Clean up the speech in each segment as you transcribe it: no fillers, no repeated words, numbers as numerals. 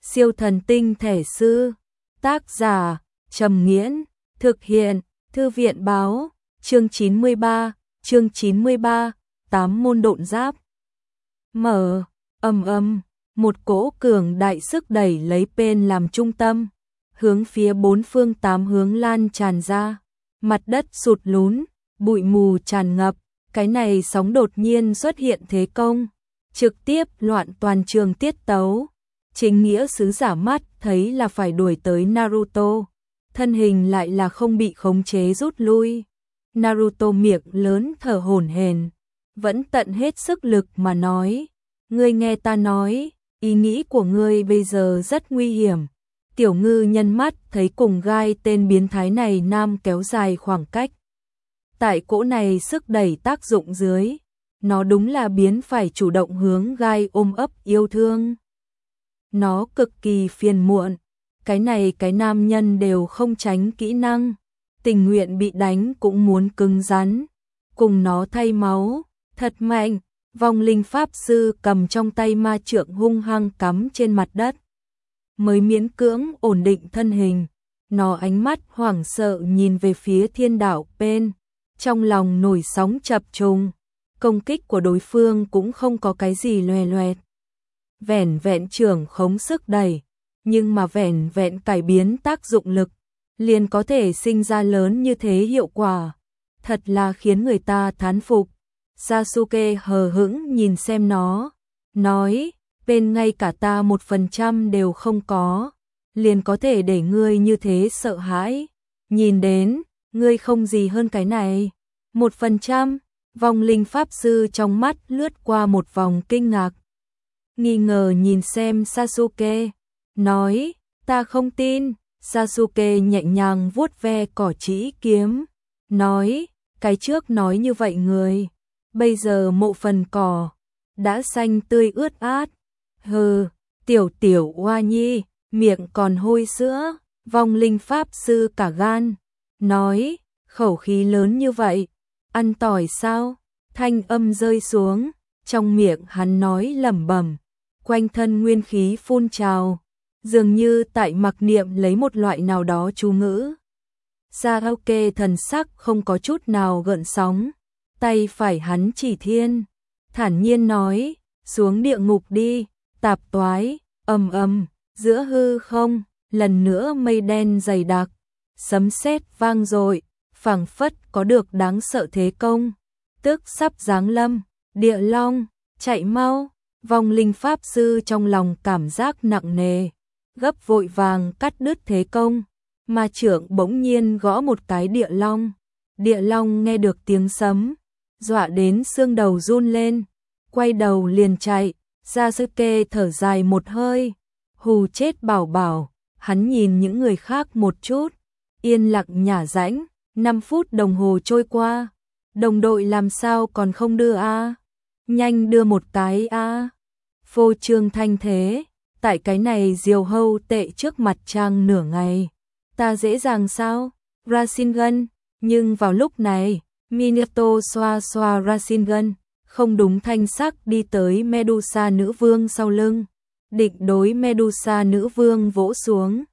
Siêu thần tinh thể sư. Tác giả Trầm Nghiễn. Thực hiện Thư viện báo. Chương 93, 8 môn độn giáp. Mở, một cỗ cường đại sức đẩy lấy Pen làm trung tâm, hướng phía bốn phương tám hướng lan tràn ra, mặt đất sụt lún, bụi mù tràn ngập, cái này sóng đột nhiên xuất hiện thế công, trực tiếp loạn toàn trường tiết tấu. Chính nghĩa sứ giả mắt thấy là phải đuổi tới Naruto, thân hình lại là không bị khống chế rút lui. Naruto miệng lớn thở hổn hển, vẫn tận hết sức lực mà nói, ngươi nghe ta nói, ý nghĩ của ngươi bây giờ rất nguy hiểm. Tiểu Ngư nhân mắt thấy cùng gai tên biến thái này nam kéo dài khoảng cách. Tại cỗ này sức đẩy tác dụng dưới, nó đúng là biến phải chủ động hướng gai ôm ấp yêu thương. Nó cực kỳ phiền muộn, cái này cái nam nhân đều không tránh kỹ năng, tình nguyện bị đánh cũng muốn cứng rắn, cùng nó thay máu, thật mạnh. Vong linh pháp sư cầm trong tay ma trượng hung hăng cắm trên mặt đất, mới miễn cưỡng ổn định thân hình. Nó ánh mắt hoảng sợ nhìn về phía thiên đạo Pen, trong lòng nổi sóng chập trùng. Công kích của đối phương cũng không có cái gì loè loẹt, vẻn vẹn trưởng khống sức đẩy, nhưng mà vẻn vẹn cải biến tác dụng lực, liền có thể sinh ra lớn như thế hiệu quả, thật là khiến người ta thán phục. Sasuke hờ hững nhìn xem nó, nói, bên ngay cả ta 1% đều không có, liền có thể để ngươi như thế sợ hãi, nhìn đến, ngươi không gì hơn cái này. 1%, vong linh pháp sư trong mắt lướt qua một vòng kinh ngạc, nghi ngờ nhìn xem Sasuke, nói, ta không tin. Sasuke nhẹ nhàng vuốt ve cỏ trĩ kiếm, nói, cái trước nói như vậy người, bây giờ mộ phần cỏ đã xanh tươi ướt át. Hừ, tiểu oa nhi, miệng còn hôi sữa. Vong linh pháp sư cả gan, nói, khẩu khí lớn như vậy, ăn tỏi sao? Thanh âm rơi xuống, trong miệng hắn nói lẩm bẩm, quanh thân nguyên khí phun trào, dường như tại mặc niệm lấy một loại nào đó chú ngữ. Sasuke thần sắc không có chút nào gợn sóng, tay phải hắn chỉ thiên, thản nhiên nói, xuống địa ngục đi, tạp toái. Giữa hư không, lần nữa mây đen dày đặc, sấm sét vang dội, phảng phất có được đáng sợ thế công, tức sắp giáng lâm. Địa Long, chạy mau. Vong linh pháp sư trong lòng cảm giác nặng nề, gấp vội vàng cắt đứt thế công, ma trượng bỗng nhiên gõ một cái Địa Long. Địa Long nghe được tiếng sấm, dọa đến xương đầu run lên, quay đầu liền chạy. Sasuke thở dài một hơi, hù chết bảo bảo. Hắn nhìn những người khác một chút, yên lặng nhả rãnh. 5 phút đồng hồ trôi qua, đồng đội làm sao còn không đưa a? Nhanh đưa một cái a. Phô trương thanh thế, tại cái này diều hâu tệ trước mặt trang nửa ngày, ta dễ dàng sao? Rasengan. Nhưng vào lúc này, Minato xoa xoa Rasengan, không đúng thanh sắc đi tới Medusa nữ vương sau lưng, định đối Medusa nữ vương vỗ xuống.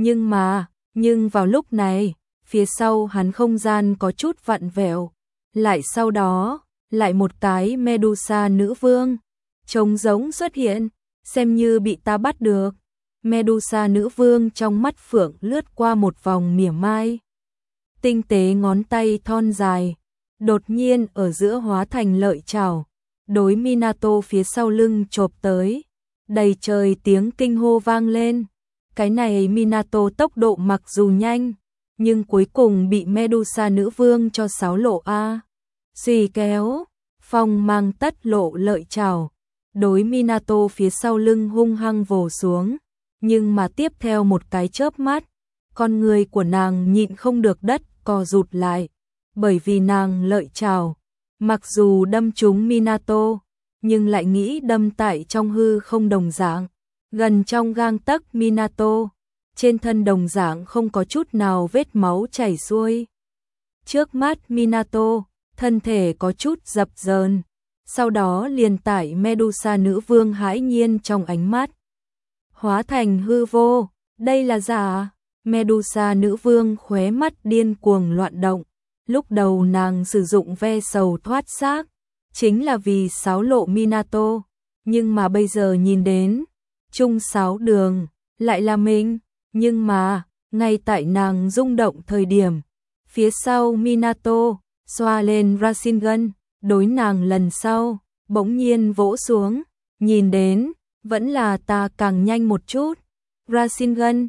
Nhưng vào lúc này, phía sau hắn không gian có chút vặn vẹo, lại sau đó, lại một cái Medusa nữ vương trống rỗng xuất hiện, xem như bị ta bắt được. Medusa nữ vương trong mắt phượng lướt qua một vòng mỉa mai, tinh tế ngón tay thon dài, đột nhiên ở giữa hóa thành lợi chảo, đối Minato phía sau lưng chộp tới. Đầy trời tiếng kinh hô vang lên. Cái này Minato tốc độ mặc dù nhanh, nhưng cuối cùng bị Medusa nữ vương cho sáo lộ a. Xì kéo, phong mang tất lộ lợi chảo, đối Minato phía sau lưng hung hăng vồ xuống, nhưng mà tiếp theo một cái chớp mắt, con người của nàng nhịn không được đất co rụt lại, bởi vì nàng lợi chảo, mặc dù đâm trúng Minato, nhưng lại nghĩ đâm tại trong hư không đồng dạng, gần trong gang tấc Minato, trên thân đồng dạng không có chút nào vết máu chảy xuôi. Trước mắt Minato, thân thể có chút dập dờn, sau đó liền tại Medusa nữ vương hãi nhiên trong ánh mắt. hóa thành hư vô, đây là giả. Medusa nữ vương khóe mắt điên cuồng loạn động, lúc đầu nàng sử dụng ve sầu thoát xác, chính là vì xáo lộ Minato, nhưng mà bây giờ nhìn đến, chung sáu đường, lại là mình, nhưng mà, ngay tại nàng rung động thời điểm, phía sau Minato, xoa lên Rasengan, đối nàng lần sau, bỗng nhiên vỗ xuống, nhìn đến, vẫn là ta càng nhanh một chút. Rasengan,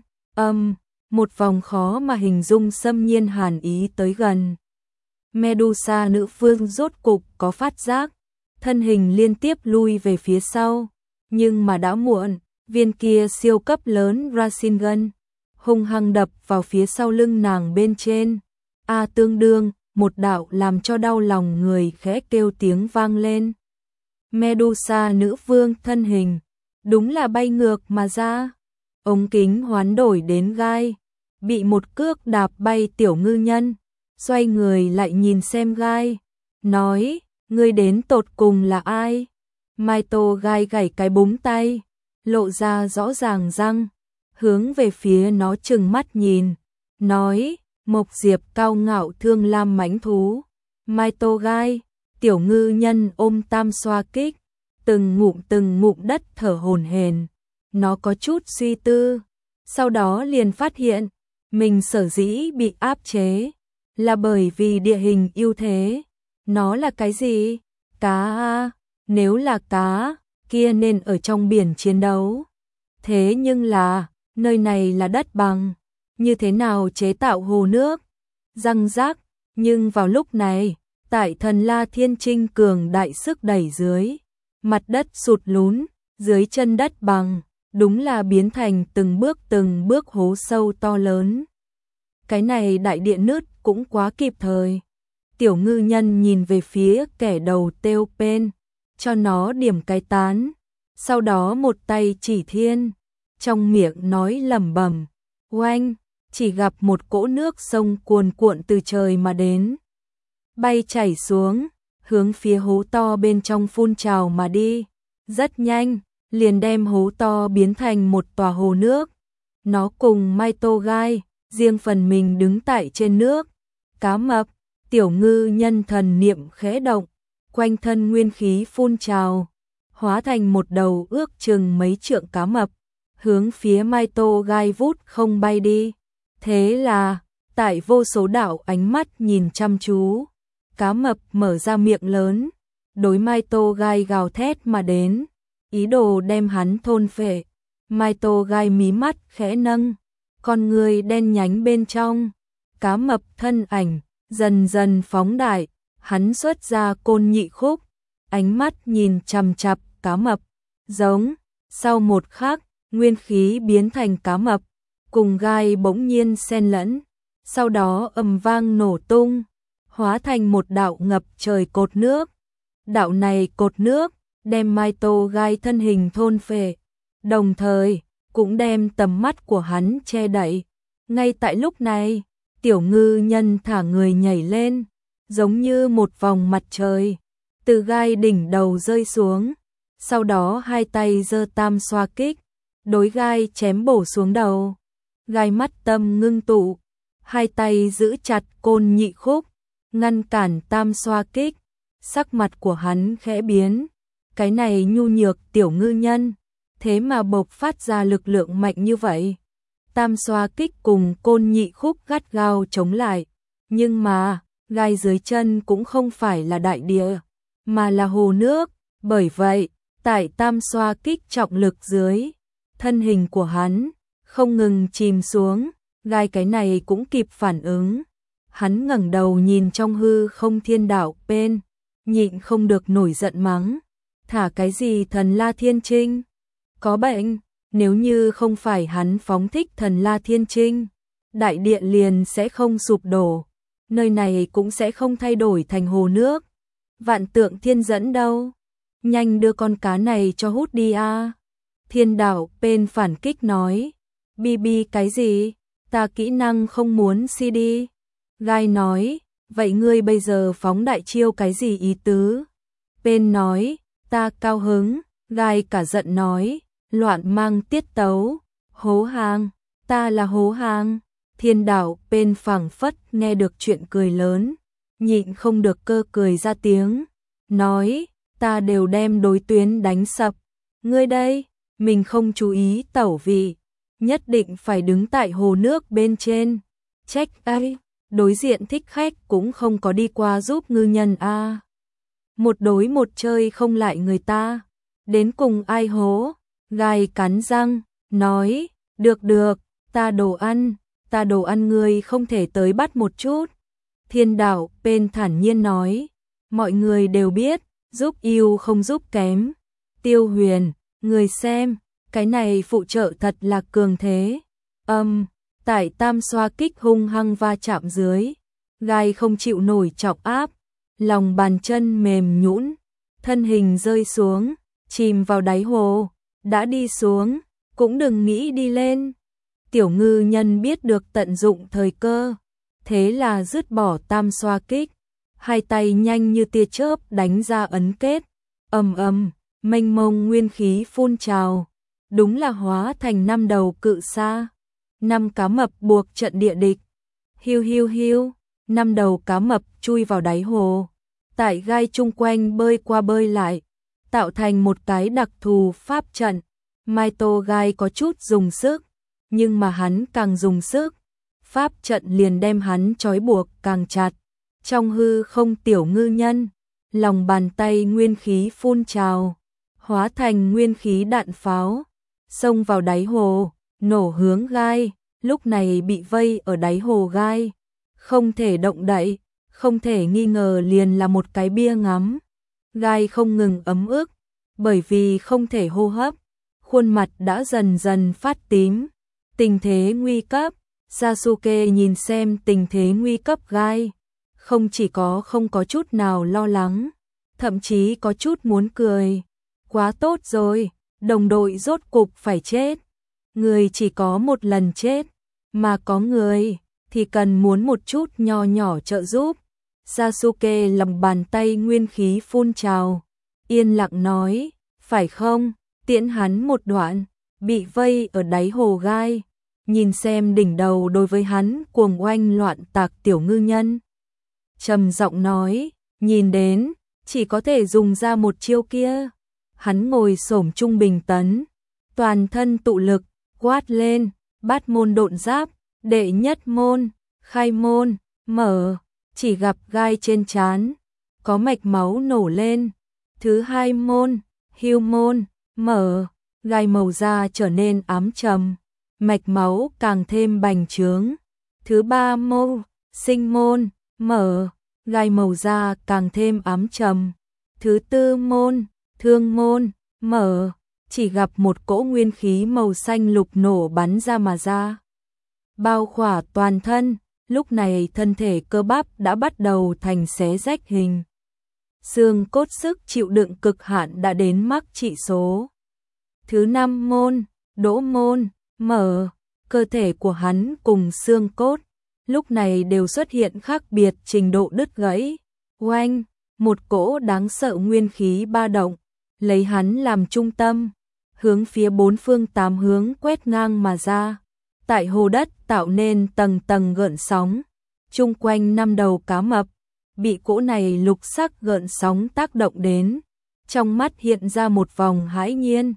một vòng khó mà hình dung xâm nhiên hàn ý tới gần. Medusa nữ vương rốt cục có phát giác, thân hình liên tiếp lui về phía sau, nhưng mà đã muộn, viên kia siêu cấp lớn Rasengan hung hăng đập vào phía sau lưng nàng bên trên. Tương đương, một đạo làm cho đau lòng người khẽ kêu tiếng vang lên. Medusa nữ vương thân hình, đúng là bay ngược mà ra, ống kính hoán đổi đến gai, bị một cước đạp bay Tiểu Ngư Nhân, xoay người lại nhìn xem gai, nói, ngươi đến tột cùng là ai? Maito gai gảy cái búng tay, lộ ra rõ ràng răng, hướng về phía nó trừng mắt nhìn, nói, Mộc Diệp cao ngạo thương lam mãnh thú. Maito gai, Tiểu Ngư Nhân ôm tam xoa kích, từng ngụm đất thở hổn hển. Nó có chút suy tư, sau đó liền phát hiện, mình sở dĩ bị áp chế, là bởi vì địa hình ưu thế. Nó là cái gì? Cá à? Nếu là cá, kia nên ở trong biển chiến đấu. Thế nhưng là, nơi này là đất bằng, như thế nào chế tạo hồ nước? Răng rác, nhưng vào lúc này, tại Thần La Thiên Trinh cường đại sức đẩy dưới, mặt đất sụt lún, dưới chân đất bằng, đúng là biến thành từng bước hố sâu to lớn. Cái này đại địa nứt cũng quá kịp thời. Tiểu Ngư Nhân nhìn về phía kẻ đầu têu Pen, cho nó điểm cái tán, sau đó một tay chỉ thiên, trong miệng nói lẩm bẩm, oanh, chỉ gặp một cỗ nước sông cuồn cuộn từ trời mà đến, bay chảy xuống, hướng phía hố to bên trong phun trào mà đi, rất nhanh, liền đem hố to biến thành một tòa hồ nước. Nó cùng Maito gai, riêng phần mình đứng tại trên nước. Cá mập, Tiểu Ngư Nhân thần niệm khẽ động, quanh thân nguyên khí phun trào, hóa thành một đầu ước chừng mấy trượng cá mập, hướng phía Maito gai vút không bay đi. Thế là, tại vô số đạo ánh mắt nhìn chăm chú, cá mập mở ra miệng lớn, đối Maito gai gào thét mà đến, ý đồ đem hắn thôn phệ. Maito gai mí mắt khẽ nâng, con người đen nhánh bên trong, cá mập thân ảnh dần dần phóng đại, hắn xuất ra côn nhị khúc, ánh mắt nhìn chằm chằm cá mập, giống, sau một khắc, nguyên khí biến thành cá mập, cùng gai bỗng nhiên xen lẫn, sau đó ầm vang nổ tung, hóa thành một đạo ngập trời cột nước. Đạo này cột nước, đem Maito gai thân hình thôn phệ, đồng thời, cũng đem tầm mắt của hắn che đậy. Ngay tại lúc này, Tiểu Ngư Nhân thả người nhảy lên, giống như một vòng mặt trời, từ gai đỉnh đầu rơi xuống, sau đó hai tay giơ tam xoa kích, đối gai chém bổ xuống đầu. Gai mắt tâm ngưng tụ, hai tay giữ chặt côn nhị khúc, ngăn cản tam xoa kích, sắc mặt của hắn khẽ biến, cái này nhu nhược Tiểu Ngư Nhân, thế mà bộc phát ra lực lượng mạnh như vậy. Tam xoa kích cùng côn nhị khúc gắt gao chống lại, nhưng mà, gai dưới chân cũng không phải là đại địa, mà là hồ nước, bởi vậy, tại tam xoa kích trọng lực dưới, thân hình của hắn không ngừng chìm xuống, gai cái này cũng kịp phản ứng. Hắn ngẩng đầu nhìn trong hư không thiên đạo Pen, nhịn không được nổi giận mắng, thả cái gì Thần La Thiên Trinh? Có bệnh, nếu như không phải hắn phóng thích Thần La Thiên Trinh, đại địa liền sẽ không sụp đổ, nơi này cũng sẽ không thay đổi thành hồ nước. Vạn Tượng Thiên Dẫn đâu? Nhanh đưa con cá này cho hút đi a. Thiên đạo Pen phản kích nói, bi cái gì? Ta kỹ năng không muốn CD. Gai nói, vậy ngươi bây giờ phóng đại chiêu cái gì ý tứ? Pen nói, ta cao hứng. Gai cả giận nói, loạn mang tiết tấu, hố hang, ta là hố hang. Thiên đạo bên phảng phất nghe được chuyện cười lớn, nhịn không được cơ cười ra tiếng, nói, ta đều đem đối tuyến đánh sập, ngươi đây, mình không chú ý tẩu vị, nhất định phải đứng tại hồ nước bên trên, trách ai, đối diện thích khách cũng không có đi qua giúp ngư nhân a. Một đối một chơi không lại người ta, đến cùng ai hố, gai cắn răng, nói, được, ta đồ ăn ngươi không thể tới bắt một chút. Thiên đạo bên thản nhiên nói, mọi người đều biết, giúp yêu không giúp kém. Tiêu Huyền, người xem, cái này phụ trợ thật là cường thế. Tại tam xoa kích hung hăng va chạm dưới, gai không chịu nổi trọng áp, lòng bàn chân mềm nhũn, thân hình rơi xuống, chìm vào đáy hồ, đã đi xuống, cũng đừng nghĩ đi lên. Tiểu ngư nhân biết được tận dụng thời cơ, thế là dứt bỏ tam xoa kích, hai tay nhanh như tia chớp đánh ra ấn kết, mênh mông nguyên khí phun trào, đúng là hóa thành 5 đầu cự sa, 5 cá mập buộc trận địa địch. Hiu, 5 đầu cá mập chui vào đáy hồ, tại gai chung quanh bơi qua bơi lại, tạo thành một cái đặc thù pháp trận. Mai Tô gai có chút dùng sức, nhưng mà hắn càng dùng sức, pháp trận liền đem hắn trói buộc càng chặt. Trong hư không tiểu ngư nhân, lòng bàn tay nguyên khí phun trào, hóa thành nguyên khí đạn pháo, xông vào đáy hồ, nổ hướng gai, lúc này bị vây ở đáy hồ gai, không thể động đậy, không thể nghi ngờ liền là một cái bia ngắm. Gai không ngừng ấm ức, bởi vì không thể hô hấp, khuôn mặt đã dần dần phát tím. Tình thế nguy cấp, Sasuke nhìn xem tình thế nguy cấp gai, không chỉ không có chút nào lo lắng, thậm chí có chút muốn cười. Quá tốt rồi, đồng đội rốt cục phải chết. Người chỉ có một lần chết, mà có người thì cần muốn một chút nho nhỏ trợ giúp. Sasuke lòng bàn tay nguyên khí phun trào, yên lặng nói, phải không, tiễn hắn một đoạn, bị vây ở đáy hồ gai, nhìn xem đỉnh đầu đối với hắn cuồng oanh loạn tạc tiểu ngư nhân. Trầm giọng nói, nhìn đến, chỉ có thể dùng ra một chiêu kia. Hắn ngồi xổm trung bình tấn, toàn thân tụ lực, quát lên, bát môn độn giáp, đệ nhất môn, khai môn, mở, chỉ gặp gai trên trán, có mạch máu nổ lên. Thứ hai môn, hưu môn, mở, gai màu da trở nên ám trầm, mạch máu càng thêm bành trướng. Thứ ba môn, sinh môn, mở, gai màu da càng thêm ám trầm. Thứ tư môn, thương môn, mở, chỉ gặp một cỗ nguyên khí màu xanh lục nổ bắn ra mà ra, bao khỏa toàn thân. Lúc này thân thể cơ bắp đã bắt đầu thành xé rách hình. Xương cốt sức chịu đựng cực hạn đã đến mắc trị số. Thứ năm môn, đỗ môn, mở, cơ thể của hắn cùng xương cốt lúc này đều xuất hiện khác biệt trình độ đứt gãy. Oanh, một cỗ đáng sợ nguyên khí ba động, lấy hắn làm trung tâm, hướng phía bốn phương tám hướng quét ngang mà ra. Tại hồ đất tạo nên tầng tầng gợn sóng, chung quanh 5 đầu cá mập bị cỗ này lục sắc gợn sóng tác động đến, trong mắt hiện ra một vòng hãi nhiên.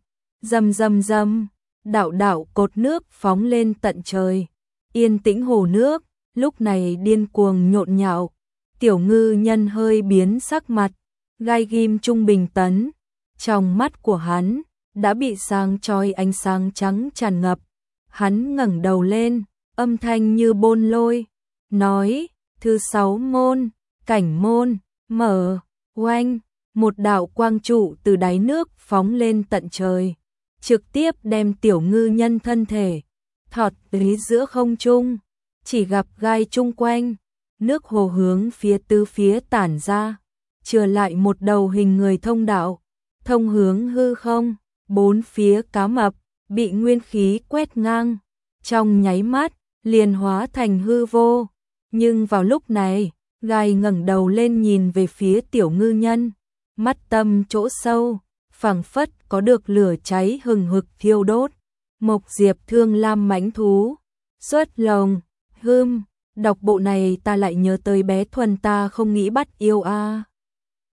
Rầm, đạo cột nước phóng lên tận trời, yên tĩnh hồ nước lúc này điên cuồng nhộn nhạo. Tiểu ngư nhân hơi biến sắc mặt, gai ghim trung bình tấn, trong mắt của hắn đã bị sáng chói ánh sáng trắng tràn ngập. Hắn ngẩng đầu lên, âm thanh như bôn lôi, nói, thứ 6 môn, cảnh môn, mở, oanh, một đạo quang trụ từ đáy nước phóng lên tận trời, trực tiếp đem tiểu ngư nhân thân thể thọt tới giữa không trung. Chỉ gặp gai chung quanh, nước hồ hướng phía tứ phía tản ra, chừa lại một đầu hình người thông đạo, thông hướng hư không. Bốn phía cá mập bị nguyên khí quét ngang, trong nháy mắt liền hóa thành hư vô. Nhưng vào lúc này, gai ngẩng đầu lên nhìn về phía tiểu ngư nhân, mắt tâm chỗ sâu phảng phất có được lửa cháy hừng hực thiêu đốt. Mộc Diệp Thương Lam mãnh thú, xuất lồng, đọc bộ này ta lại nhớ tới bé Thuần ta không nghĩ bắt yêu a.